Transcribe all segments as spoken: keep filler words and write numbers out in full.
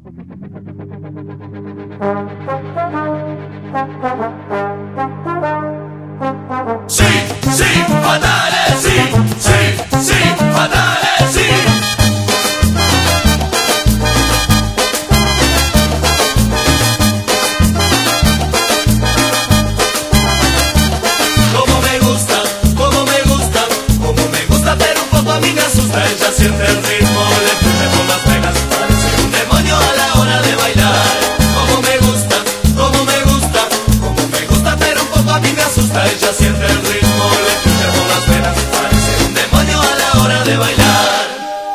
Sí, sí, fatales, sí, sí, sí, fatales, sí. Como me gusta, como me gusta, como me gusta, pero un poco a mí me asusta. Ella siente el ritmo, le fluye por las venas, parece un demonio a la hora de bailar. Como me gusta, como me gusta, como me gusta, pero un poco a mí me asusta. Ella siente el ritmo, le fluye por las venas, parece un demonio a la hora de bailar.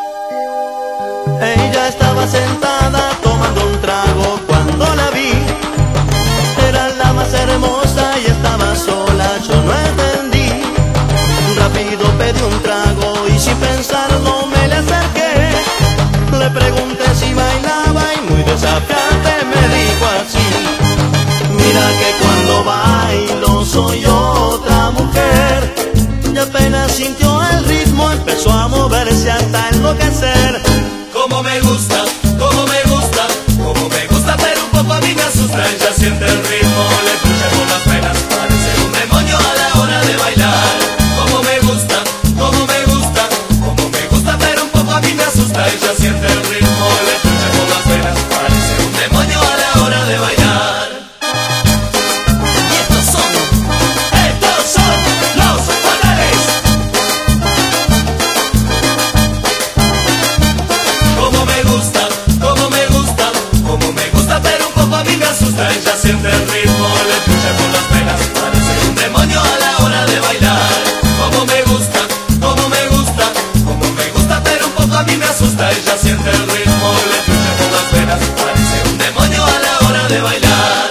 Ella estaba sentada tomando un trago cuando la vi. Era la más hermosa y estaba sola, yo no entendí. Rápido pedí un trago y sin pensarlo me le acerqué. Le pregunté si bailaba y muy desafiante me dijo así: mira que cuando bailo soy otra mujer. Y apenas sintió el ritmo empezó a moverse hasta enloquecer. Como me gusta, como me gusta, como me gusta, pero un poco a mí me asusta. Ella siente el ritmo, le fluye por las venas, parece un demonio a la hora de bailar. Como me gusta, como me gusta, como me gusta, pero un poco a mí me asusta. Ella siente el ritmo, le fluye por las venas, parece un demonio a la hora de bailar. Y estos son, estos son los fatales. Como me gusta, como me gusta, como me gusta, pero un poco a mí me asusta. Ella siente el ritmo, le fluye por las venas, parece un demonio a la hora de bailar. Como me gusta, como me gusta, como me gusta, pero un poco a mí me asusta. Ella siente el ritmo, le fluye por las venas, parece un demonio a la hora de bailar.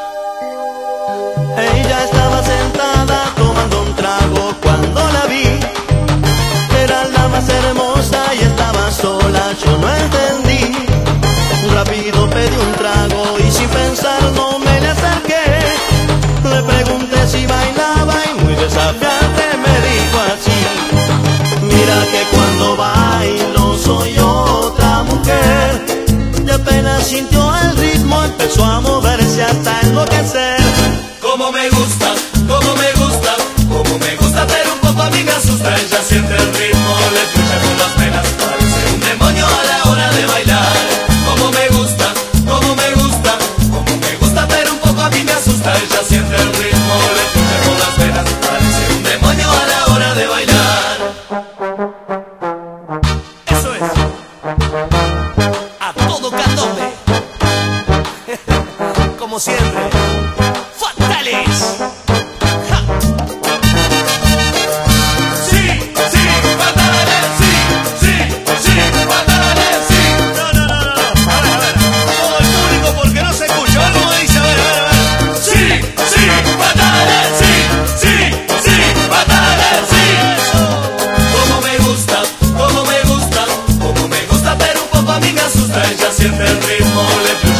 Ella estaba sentada tomando un trago cuando la vi. Era la más hermosa y estaba sola, yo no entendí. Rápido pedí un trago y sin pensarlo me le acerqué. Le pregunté si bailaba y muy desafiante me dijo así: mira que cuando bailo soy otra mujer. Y apenas sintió el ritmo empezó a moverse hasta enloquecer. Como me gusta, como me gusta, como me gusta, pero un poco a mí me asusta. Ella siente el ritmo, le fluye por las venas, parece un demonio a la hora de bailar. Como me gusta, como me gusta, como me gusta, pero un poco a mí me asusta. Ella siente el ritmo, le fluye por las venas, parece un demonio a la hora de bailar. Eso es, a todo candombe, como siempre. ¡Fatales! ¡Ja! Sí, sí, fatales, sí, sí, sí, fatales, sí. No, no, no, no, no. A ver, a ver. Todo el público porque no se escucha. A ver cómo dice, a ver, a ver, a ver. Sí, sí, fatales, sí, sí, sí, fatales, sí. Como me gusta, como me gusta, como me gusta, pero un poco a mí me asusta. Ella siente el ritmo, le